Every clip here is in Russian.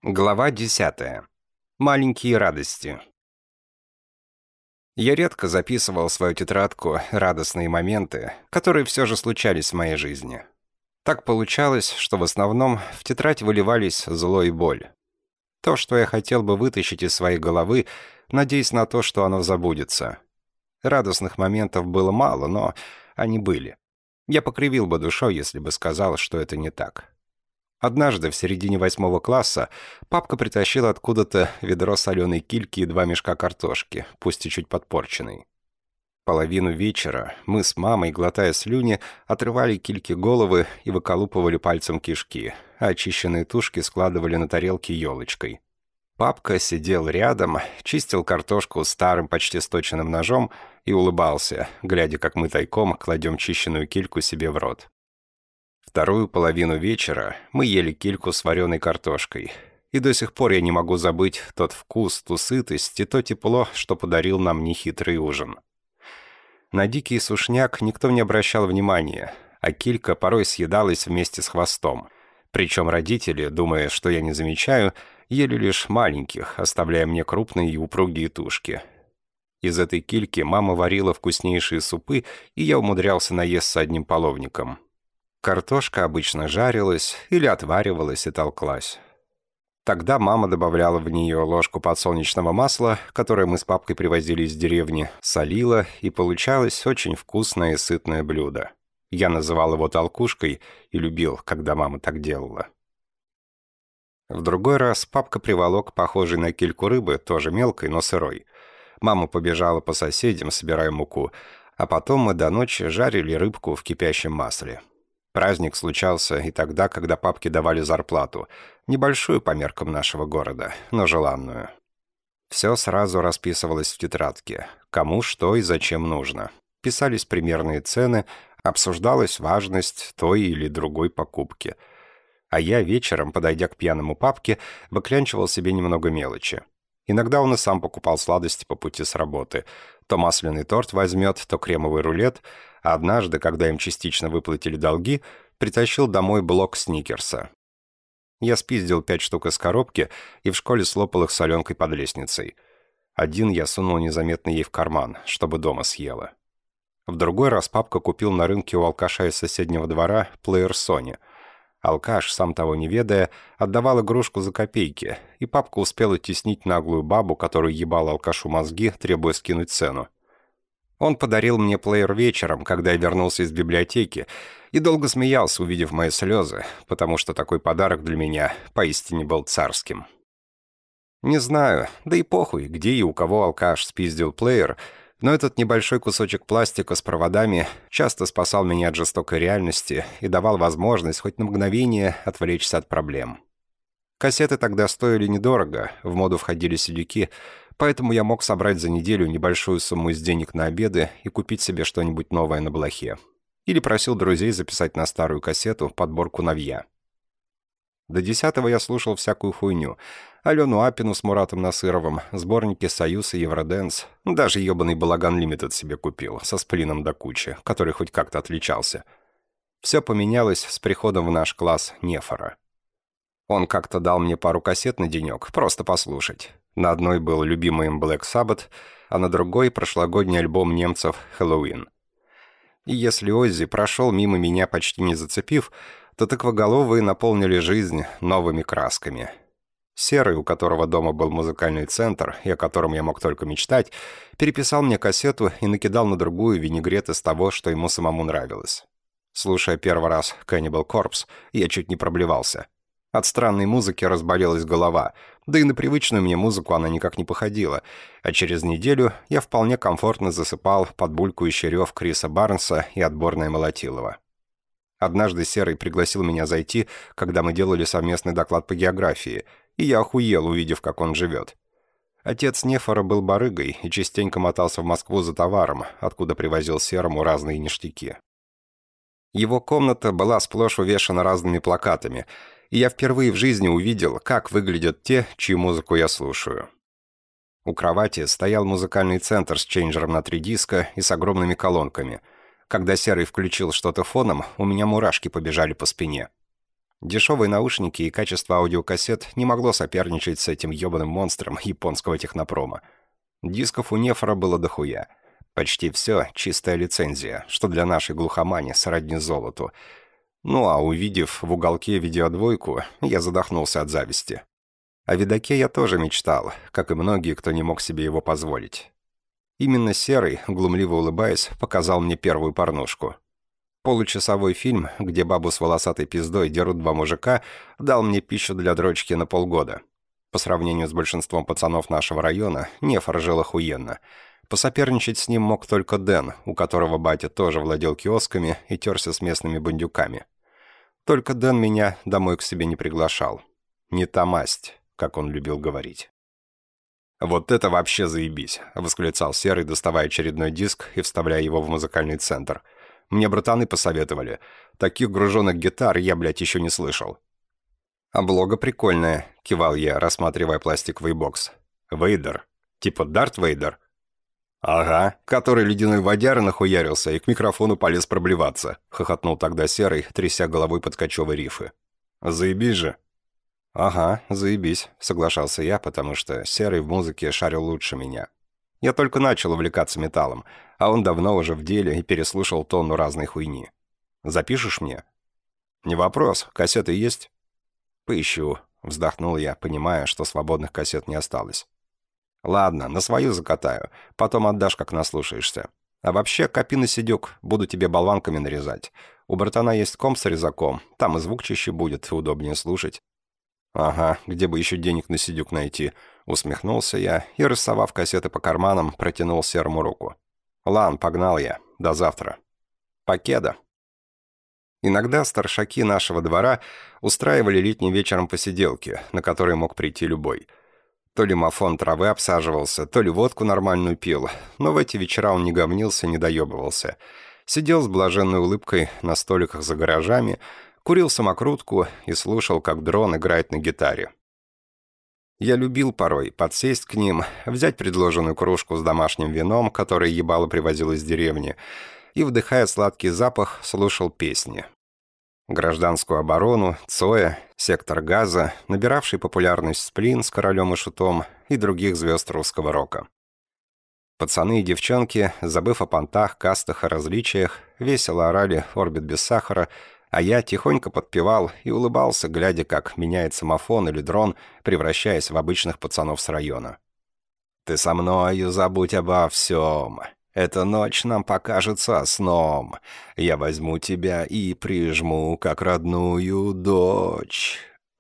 Глава 10. Маленькие радости. Я редко записывал в свою тетрадку радостные моменты, которые все же случались в моей жизни. Так получалось, что в основном в тетрадь выливались зло и боль. То, что я хотел бы вытащить из своей головы, надеясь на то, что оно забудется. Радостных моментов было мало, но они были. Я покривил бы душой, если бы сказал, что это не так. Однажды, в середине 8 класса, папка притащил откуда-то ведро соленой кильки и 2 мешка картошки, пусть и чуть подпорченной. Половину вечера мы с мамой, глотая слюни, отрывали кильке головы и выколупывали пальцем кишки, а очищенные тушки складывали на тарелке елочкой. Папка сидел рядом, чистил картошку старым, почти сточенным ножом и улыбался, глядя, как мы тайком кладем чищенную кильку себе в рот. Вторую половину вечера мы ели кильку с вареной картошкой. И до сих пор я не могу забыть тот вкус, ту сытость и то тепло, что подарил нам нехитрый ужин. На дикий сушняк никто не обращал внимания, а килька порой съедалась вместе с хвостом. Причем родители, думая, что я не замечаю, ели лишь маленьких, оставляя мне крупные и упругие тушки. Из этой кильки мама варила вкуснейшие супы, и я умудрялся наесться одним половником. Картошка обычно жарилась или отваривалась и толклась. Тогда мама добавляла в нее ложку подсолнечного масла, которое мы с папкой привозили из деревни, солила, и получалось очень вкусное и сытное блюдо. Я называл его толкушкой и любил, когда мама так делала. В другой раз папка приволок похожий на кильку рыбы, тоже мелкой, но сырой. Мама побежала по соседям, собирая муку, а потом мы до ночи жарили рыбку в кипящем масле. Праздник случался и тогда, когда папке давали зарплату. Небольшую по меркам нашего города, но желанную. Все сразу расписывалось в тетрадке. Кому, что и зачем нужно. Писались примерные цены, обсуждалась важность той или другой покупки. А я вечером, подойдя к пьяному папке, выклянчивал себе немного мелочи. Иногда он и сам покупал сладости по пути с работы. То масляный торт возьмет, то кремовый рулет, а однажды, когда им частично выплатили долги, притащил домой блок сникерса. Я спиздил 5 штук из коробки и в школе слопал их соленкой под лестницей. Один я сунул незаметно ей в карман, чтобы дома съела. В другой раз папка купил на рынке у алкаша из соседнего двора плеер Sony. Алкаш, сам того не ведая, отдавал игрушку за копейки, и папка успел оттеснить наглую бабу, которую ебал алкашу мозги, требуя скинуть цену. Он подарил мне плеер вечером, когда я вернулся из библиотеки, и долго смеялся, увидев мои слезы, потому что такой подарок для меня поистине был царским. Не знаю, да и похуй, где и у кого алкаш спиздил плеер, но этот небольшой кусочек пластика с проводами часто спасал меня от жестокой реальности и давал возможность хоть на мгновение отвлечься от проблем. Кассеты тогда стоили недорого, в моду входили CD-ки, поэтому я мог собрать за неделю небольшую сумму из денег на обеды и купить себе что-нибудь новое на блохе. Или просил друзей записать на старую кассету подборку новья. До 10-го я слушал всякую хуйню. Алену Апину с Муратом Насыровым, сборники «Союз» и «Евродэнс». Даже ебаный «Балаган Лимитед» себе купил, со сплином до кучи, который хоть как-то отличался. Все поменялось с приходом в наш класс Нефора. Он как-то дал мне пару кассет на денек, просто послушать. На одной был любимый им Black Sabbath, а на другой — прошлогодний альбом немцев «Хэллоуин». И если Оззи прошел мимо меня, почти не зацепив, то тыквоголовые наполнили жизнь новыми красками. Серый, у которого дома был музыкальный центр, и о котором я мог только мечтать, переписал мне кассету и накидал на другую винегрет из того, что ему самому нравилось. Слушая первый раз Cannibal Corpse, я чуть не проблевался. От странной музыки разболелась голова, да и на привычную мне музыку она никак не походила, а через неделю я вполне комфортно засыпал под булькающий рев Криса Барнса и отборное Молотилова. Однажды Серый пригласил меня зайти, когда мы делали совместный доклад по географии, и я охуел, увидев, как он живет. Отец Нефора был барыгой и частенько мотался в Москву за товаром, откуда привозил Серому разные ништяки. Его комната была сплошь увешана разными плакатами, и я впервые в жизни увидел, как выглядят те, чью музыку я слушаю. У кровати стоял музыкальный центр с чейнджером на 3 диска и с огромными колонками. Когда Серый включил что-то фоном, у меня мурашки побежали по спине. Дешевые наушники и качество аудиокассет не могло соперничать с этим ёбаным монстром японского технопрома. Дисков у Нефора было дохуя. Почти все чистая лицензия, что для нашей глухомани сродни золоту. Ну а увидев в уголке видеодвойку, я задохнулся от зависти. О видаке я тоже мечтал, как и многие, кто не мог себе его позволить. Именно Серый, глумливо улыбаясь, показал мне первую порнушку. Получасовой фильм, где бабу с волосатой пиздой дерут два мужика, дал мне пищу для дрочки на полгода. По сравнению с большинством пацанов нашего района, Нефор жил охуенно. Посоперничать с ним мог только Дэн, у которого батя тоже владел киосками и терся с местными бандюками. Только Дэн меня домой к себе не приглашал. Не та масть, как он любил говорить. «Вот это вообще заебись!» — восклицал Серый, доставая очередной диск и вставляя его в музыкальный центр. «Мне братаны посоветовали. Таких груженных гитар я, блядь, еще не слышал». «Облога прикольная», — кивал я, рассматривая пластиковый бокс. «Вейдер? Типа Дарт Вейдер?» «Ага, который ледяной водяры нахуярился и к микрофону полез проблеваться», — хохотнул тогда Серый, тряся головой под кочевой рифы. «Заебись же». «Ага, заебись», — соглашался я, потому что Серый в музыке шарил лучше меня. Я только начал увлекаться металлом, а он давно уже в деле и переслушал тонну разной хуйни. «Запишешь мне?» «Не вопрос, кассеты есть?» «Поищу», — вздохнул я, понимая, что свободных кассет не осталось. «Ладно, на свою закатаю, потом отдашь, как наслушаешься. А вообще, копи на сидюк, буду тебе болванками нарезать. У братана есть комп с резаком, там и звук чище будет, и удобнее слушать». «Ага, где бы еще денег на сидюк найти?» — усмехнулся я и, рассовав кассеты по карманам, протянул Серому руку. «Лан, погнал я. До завтра». «Покеда». Иногда старшаки нашего двора устраивали летним вечером посиделки, на которые мог прийти любой. То ли мафон травы обсаживался, то ли водку нормальную пил, но в эти вечера он не гомнился, не доебывался. Сидел с блаженной улыбкой на столиках за гаражами, курил самокрутку и слушал, как дрон играет на гитаре. Я любил порой подсесть к ним, взять предложенную кружку с домашним вином, которое ебало привозил из деревни, и, вдыхая сладкий запах, слушал песни. Гражданскую оборону, Цоя, Сектор Газа, набиравший популярность Сплин с Королем и Шутом и других звезд русского рока. Пацаны и девчонки, забыв о понтах, кастах и различиях, весело орали «Орбит без сахара», а я тихонько подпевал и улыбался, глядя, как меняется мафон или дрон, превращаясь в обычных пацанов с района. «Ты со мною забудь обо всем. Эта ночь нам покажется сном. Я возьму тебя и прижму, как родную дочь».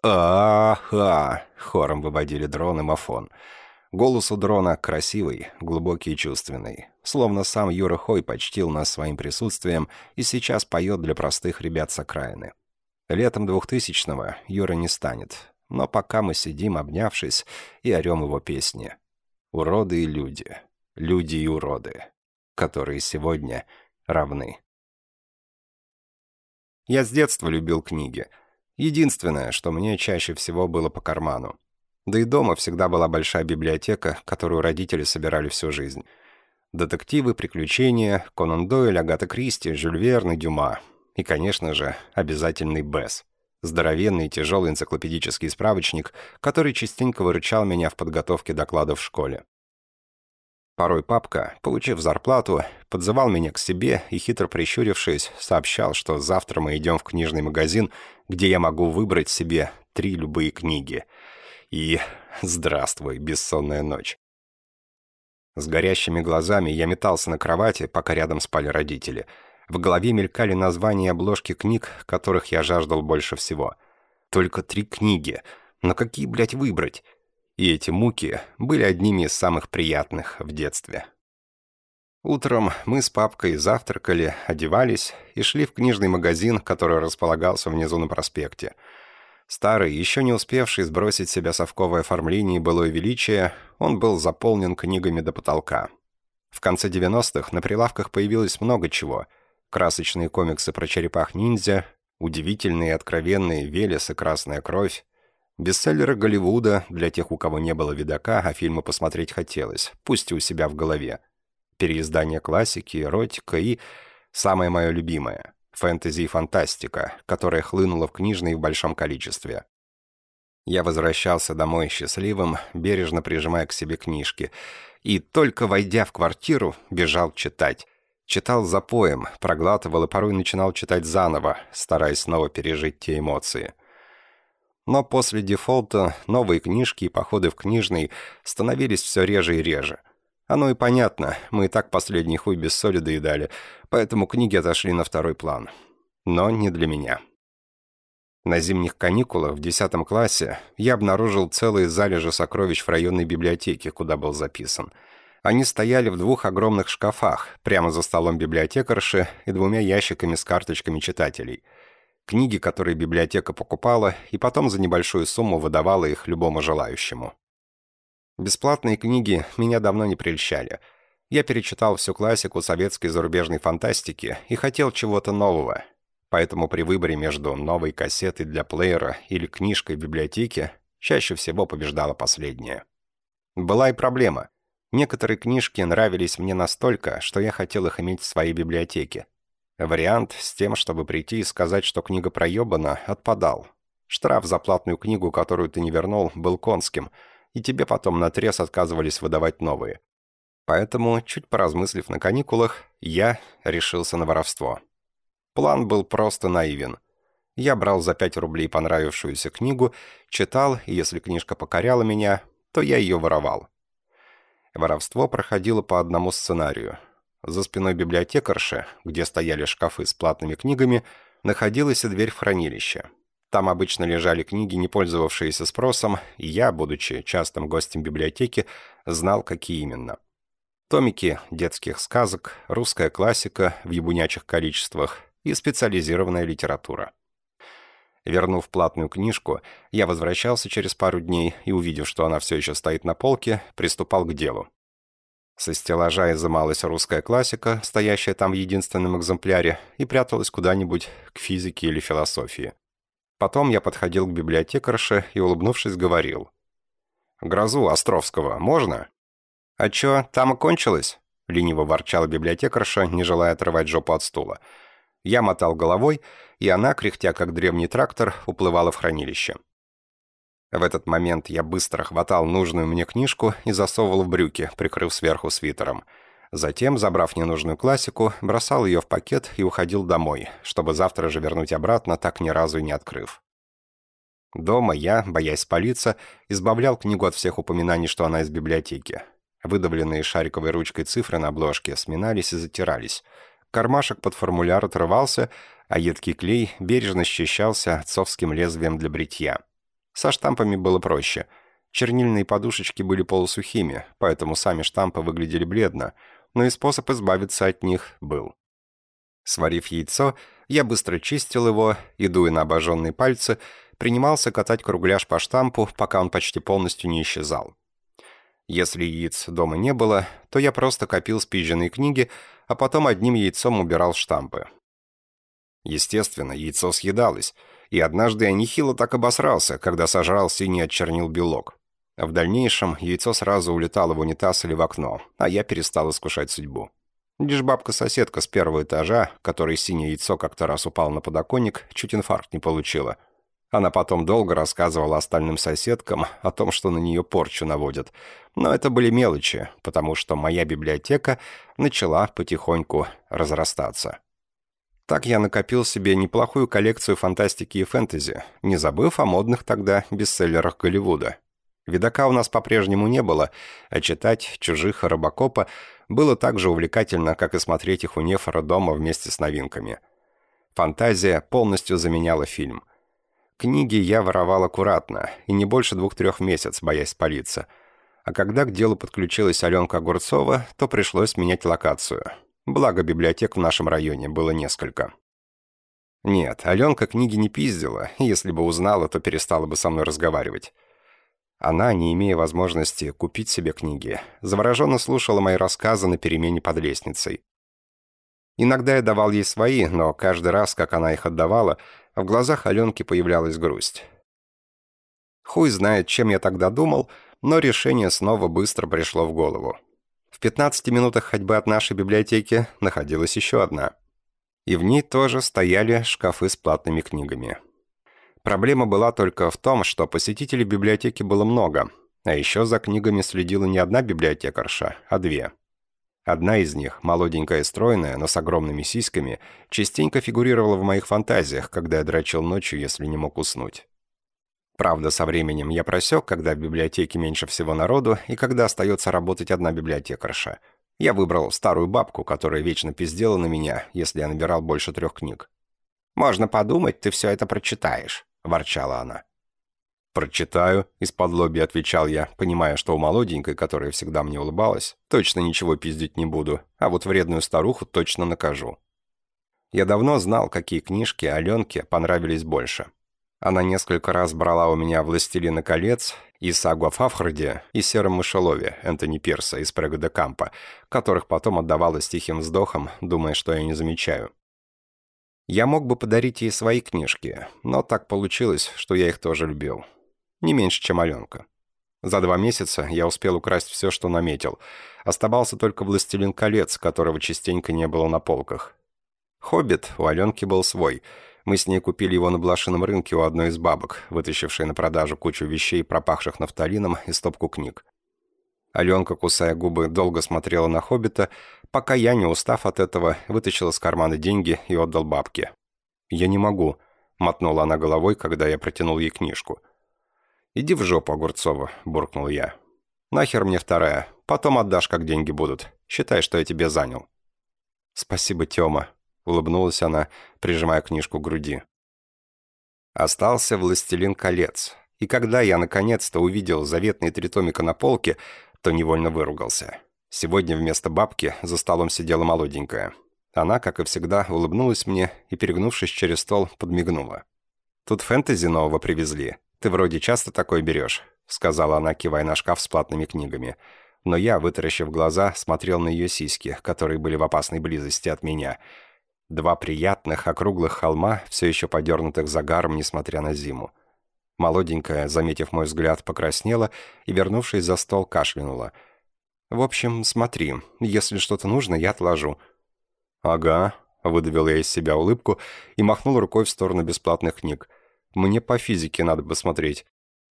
«Ага!» — хором выводили дрон и мафон. Голос у дрона красивый, глубокий и чувственный. Словно сам Юра Хой почтил нас своим присутствием и сейчас поет для простых ребят с окраины. Летом 2000-го Юра не станет, но пока мы сидим, обнявшись, и орем его песни. Уроды и люди, люди и уроды, которые сегодня равны. Я с детства любил книги. Единственное, что мне чаще всего было по карману. Да и дома всегда была большая библиотека, которую родители собирали всю жизнь. Детективы, приключения, Конан Дойль, Агата Кристи, Жюль Верн и Дюма. И, конечно же, обязательный Бесс. Здоровенный и тяжелый энциклопедический справочник, который частенько выручал меня в подготовке докладов в школе. Порой папка, получив зарплату, подзывал меня к себе и, хитро прищурившись, сообщал, что завтра мы идем в книжный магазин, где я могу выбрать себе 3 любые книги. И здравствуй, бессонная ночь. С горящими глазами я метался на кровати, пока рядом спали родители. В голове мелькали названия и обложки книг, которых я жаждал больше всего. Только 3 книги. Но какие, блядь, выбрать? И эти муки были одними из самых приятных в детстве. Утром мы с папкой завтракали, одевались и шли в книжный магазин, который располагался внизу на проспекте. Старый, еще не успевший сбросить с себя совковое оформление и былое величие, он был заполнен книгами до потолка. В конце 90-х на прилавках появилось много чего. Красочные комиксы про черепах-ниндзя, удивительные и откровенные «Велес» и «Красная кровь», бестселлеры Голливуда для тех, у кого не было видака, а фильмы посмотреть хотелось, пусть и у себя в голове, переиздание классики, эротика и, самое мое любимое, Фэнтези и фантастика, которая хлынула в книжные в большом количестве. Я возвращался домой счастливым, бережно прижимая к себе книжки. И только войдя в квартиру, бежал читать. Читал запоем, проглатывал и порой начинал читать заново, стараясь снова пережить те эмоции. Но после дефолта новые книжки и походы в книжный становились все реже и реже. Оно и понятно, мы и так последний хуй без соли доедали, поэтому книги отошли на второй план. Но не для меня. На зимних каникулах в 10 классе я обнаружил целые залежи сокровищ в районной библиотеке, куда был записан. Они стояли в 2 огромных шкафах, прямо за столом библиотекарши и 2 ящиками с карточками читателей. Книги, которые библиотека покупала, и потом за небольшую сумму выдавала их любому желающему. Бесплатные книги меня давно не прельщали. Я перечитал всю классику советской и зарубежной фантастики и хотел чего-то нового. Поэтому при выборе между новой кассетой для плеера или книжкой в библиотеке чаще всего побеждала последняя. Была и проблема. Некоторые книжки нравились мне настолько, что я хотел их иметь в своей библиотеке. Вариант с тем, чтобы прийти и сказать, что книга проебана, отпадал. Штраф за платную книгу, которую ты не вернул, был конским, и тебе потом наотрез отказывались выдавать новые. Поэтому, чуть поразмыслив на каникулах, я решился на воровство. План был просто наивен. Я брал за 5 рублей понравившуюся книгу, читал, и если книжка покоряла меня, то я ее воровал. Воровство проходило по одному сценарию. За спиной библиотекарши, где стояли шкафы с платными книгами, находилась и дверь в хранилище. Там обычно лежали книги, не пользовавшиеся спросом, и я, будучи частым гостем библиотеки, знал, какие именно. Томики детских сказок, русская классика в ебунячих количествах и специализированная литература. Вернув платную книжку, я возвращался через пару дней и, увидев, что она все еще стоит на полке, приступал к делу. Со стеллажа изымалась русская классика, стоящая там в единственном экземпляре, и пряталась куда-нибудь к физике или философии. Потом я подходил к библиотекарше и, улыбнувшись, говорил: «Грозу Островского можно?» «А чё, там окончилось?» — лениво ворчала библиотекарша, не желая отрывать жопу от стула. Я мотал головой, и она, кряхтя как древний трактор, уплывала в хранилище. В этот момент я быстро хватал нужную мне книжку и засовывал в брюки, прикрыв сверху свитером. Затем, забрав ненужную классику, бросал ее в пакет и уходил домой, чтобы завтра же вернуть обратно, так ни разу и не открыв. Дома я, боясь спалиться, избавлял книгу от всех упоминаний, что она из библиотеки. Выдавленные шариковой ручкой цифры на обложке сминались и затирались. Кармашек под формуляр отрывался, а едкий клей бережно счищался отцовским лезвием для бритья. Со штампами было проще. Чернильные подушечки были полусухими, поэтому сами штампы выглядели бледно, но и способ избавиться от них был. Сварив яйцо, я быстро чистил его и, дуя на обожженные пальцы, принимался катать кругляш по штампу, пока он почти полностью не исчезал. Если яиц дома не было, то я просто копил спизженные книги, а потом одним яйцом убирал штампы. Естественно, яйцо съедалось, и однажды я нехило так обосрался, когда сожрал синий от чернил белок. В дальнейшем яйцо сразу улетало в унитаз или в окно, а я перестал искушать судьбу. Лишь бабка-соседка с 1-го этажа, которой синее яйцо как-то раз упало на подоконник, чуть инфаркт не получила. Она потом долго рассказывала остальным соседкам о том, что на нее порчу наводят. Но это были мелочи, потому что моя библиотека начала потихоньку разрастаться. Так я накопил себе неплохую коллекцию фантастики и фэнтези, не забыв о модных тогда бестселлерах Голливуда. Видака у нас по-прежнему не было, а читать «Чужих» и «Робокопа» было так же увлекательно, как и смотреть их у Нефора дома вместе с новинками. Фантазия полностью заменяла фильм. Книги я воровал аккуратно, и не больше 2-3 месяцев, боясь спалиться. А когда к делу подключилась Аленка Огурцова, то пришлось менять локацию. Благо, библиотек в нашем районе было несколько. Нет, Аленка книги не пиздила, и если бы узнала, то перестала бы со мной разговаривать. Она, не имея возможности купить себе книги, завороженно слушала мои рассказы на перемене под лестницей. Иногда я давал ей свои, но каждый раз, как она их отдавала, в глазах Аленки появлялась грусть. Хуй знает, чем я тогда думал, но решение снова быстро пришло в голову. В 15 минутах ходьбы от нашей библиотеки находилась еще одна. И в ней тоже стояли шкафы с платными книгами. Проблема была только в том, что посетителей библиотеки было много, а еще за книгами следила не одна библиотекарша, а две. Одна из них, молоденькая и стройная, но с огромными сиськами, частенько фигурировала в моих фантазиях, когда я дрочил ночью, если не мог уснуть. Правда, со временем я просек, когда в библиотеке меньше всего народу и когда остается работать одна библиотекарша. Я выбрал старую бабку, которая вечно пиздела на меня, если я набирал больше 3 книг. «Можно подумать, ты все это прочитаешь», — ворчала она. «Прочитаю», — исподлобья отвечал я, понимая, что у молоденькой, которая всегда мне улыбалась, точно ничего пиздить не буду, а вот вредную старуху точно накажу. Я давно знал, какие книжки Аленке понравились больше. Она несколько раз брала у меня «Властелина колец» и «Сагу о Фавхарде» и «Сером мышелове» Энтони Пирса из Прего де Кампо, которых потом отдавала с тихим вздохом, думая, что я не замечаю. Я мог бы подарить ей свои книжки, но так получилось, что я их тоже любил. Не меньше, чем Аленка. За 2 месяца я успел украсть все, что наметил. Оставался только «Властелин колец», которого частенько не было на полках. «Хоббит» у Аленки был свой. Мы с ней купили его на блошином рынке у одной из бабок, вытащившей на продажу кучу вещей, пропахших нафталином, и стопку книг. Аленка, кусая губы, долго смотрела на «Хоббита», пока я, не устав от этого, вытащил из кармана деньги и отдал бабке. «Я не могу», — мотнула она головой, когда я протянул ей книжку. «Иди в жопу, Огурцова», — буркнул я. «Нахер мне вторая. Потом отдашь, как деньги будут. Считай, что я тебе занял». «Спасибо, Тёма», — улыбнулась она, прижимая книжку к груди. Остался «Властелин колец», и когда я наконец-то увидел заветные 3 томика на полке, то невольно выругался. Сегодня вместо бабки за столом сидела молоденькая. Она, как и всегда, улыбнулась мне и, перегнувшись через стол, подмигнула. «Тут фэнтези нового привезли. Ты вроде часто такое берешь», — сказала она, кивая на шкаф с платными книгами. Но я, вытаращив глаза, смотрел на ее сиськи, которые были в опасной близости от меня. 2 приятных, округлых холма, все еще подернутых загаром, несмотря на зиму. Молоденькая, заметив мой взгляд, покраснела и, вернувшись за стол, кашлянула. «В общем, смотри, если что-то нужно, я отложу». «Ага», — выдавил я из себя улыбку и махнул рукой в сторону бесплатных книг. «Мне по физике надо посмотреть».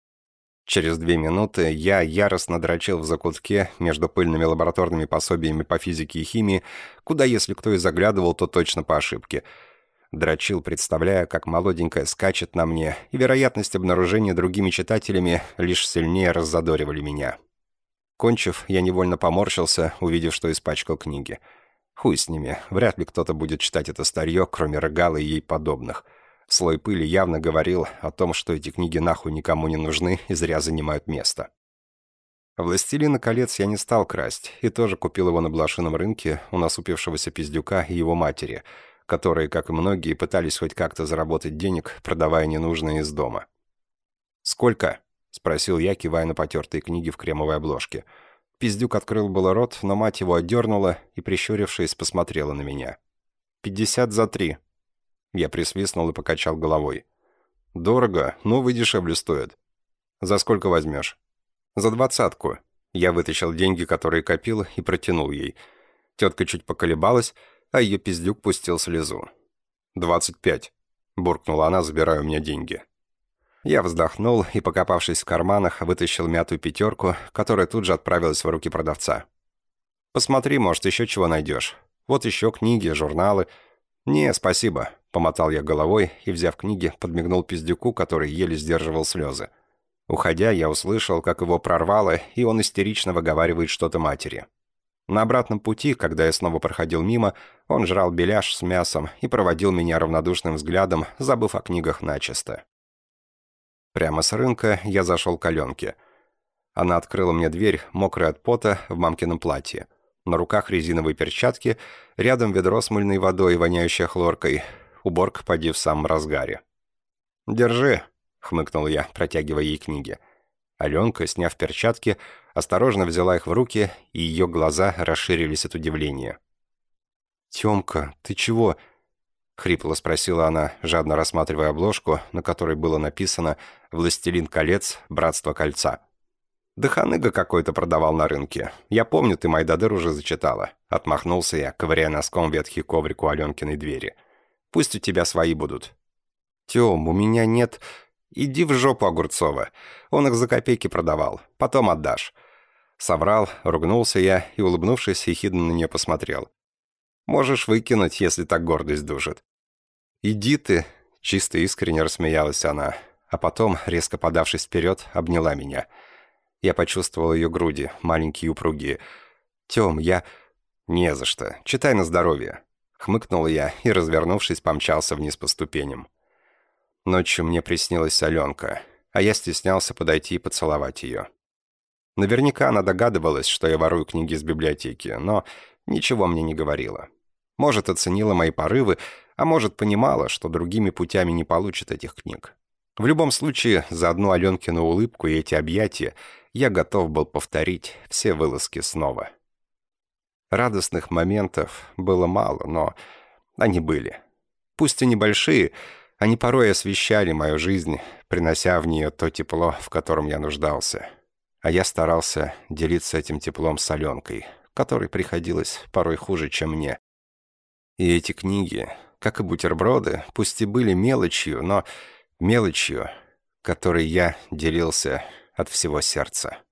Через 2 минуты я яростно дрочил в закутке между пыльными лабораторными пособиями по физике и химии, куда, если кто и заглядывал, то точно по ошибке. Дрочил, представляя, как молоденькая скачет на мне, и вероятность обнаружения другими читателями лишь сильнее раззадоривали меня. Кончив, я невольно поморщился, увидев, что испачкал книги. Хуй с ними, вряд ли кто-то будет читать это старье, кроме Регала и ей подобных. Слой пыли явно говорил о том, что эти книги нахуй никому не нужны и зря занимают место. «Властелина колец» я не стал красть, и тоже купил его на блошином рынке у насупившегося пиздюка и его матери, которые, как и многие, пытались хоть как-то заработать денег, продавая ненужное из дома. «Сколько?» — спросил я, кивая на потертые книги в кремовой обложке. Пиздюк открыл было рот, но мать его отдернула и, прищурившись, посмотрела на меня. 50 за 3. Я присвистнул и покачал головой. «Дорого, новые дешевле стоят». «За сколько возьмешь?» «За 20. Я вытащил деньги, которые копил, и протянул ей. Тетка чуть поколебалась, а ее пиздюк пустил слезу. 25. Буркнула она, забирая у меня деньги. Я вздохнул и, покопавшись в карманах, вытащил мятую 5, которая тут же отправилась в руки продавца. «Посмотри, может, еще чего найдешь. Вот еще книги, журналы». «Не, спасибо», — помотал я головой и, взяв книги, подмигнул пиздюку, который еле сдерживал слезы. Уходя, я услышал, как его прорвало, и он истерично выговаривает что-то матери. На обратном пути, когда я снова проходил мимо, он жрал беляш с мясом и проводил меня равнодушным взглядом, забыв о книгах начисто. Прямо с рынка я зашел к Аленке. Она открыла мне дверь, мокрая от пота, в мамкином платье. На руках резиновые перчатки, рядом ведро с мыльной водой, воняющее хлоркой. Уборка поди в самом разгаре. «Держи», — хмыкнул я, протягивая ей книги. Аленка, сняв перчатки, осторожно взяла их в руки, и ее глаза расширились от удивления. «Тёмка, ты чего?» — хрипло спросила она, жадно рассматривая обложку, на которой было написано «Властелин колец. Братство кольца». «Да ханыга какой-то продавал на рынке. Я помню, ты Майдадыр уже зачитала». Отмахнулся я, ковыряя носком ветхий коврик у Аленкиной двери. «Пусть у тебя свои будут». «Тем, у меня нет...» «Иди в жопу, Огурцова. Он их за копейки продавал. Потом отдашь». Соврал, ругнулся я и, улыбнувшись, ехидно на нее посмотрел. «Можешь выкинуть, если так гордость душит». «Иди ты!» — чисто искренне рассмеялась она, а потом, резко подавшись вперед, обняла меня. Я почувствовал ее груди, маленькие и упругие. «Тем, я...» «Не за что. Читай на здоровье». Хмыкнул я и, развернувшись, помчался вниз по ступеням. Ночью мне приснилась Аленка, а я стеснялся подойти и поцеловать ее. Наверняка она догадывалась, что я ворую книги из библиотеки, но ничего мне не говорила. Может, оценила мои порывы, а может, понимала, что другими путями не получит этих книг. В любом случае, за одну Аленкину улыбку и эти объятия я готов был повторить все вылазки снова. Радостных моментов было мало, но они были. Пусть и небольшие, они порой освещали мою жизнь, принося в нее то тепло, в котором я нуждался. А я старался делиться этим теплом с Аленкой, которой приходилось порой хуже, чем мне. И эти книги, как и бутерброды, пусть и были мелочью, но мелочью, которой я делился от всего сердца.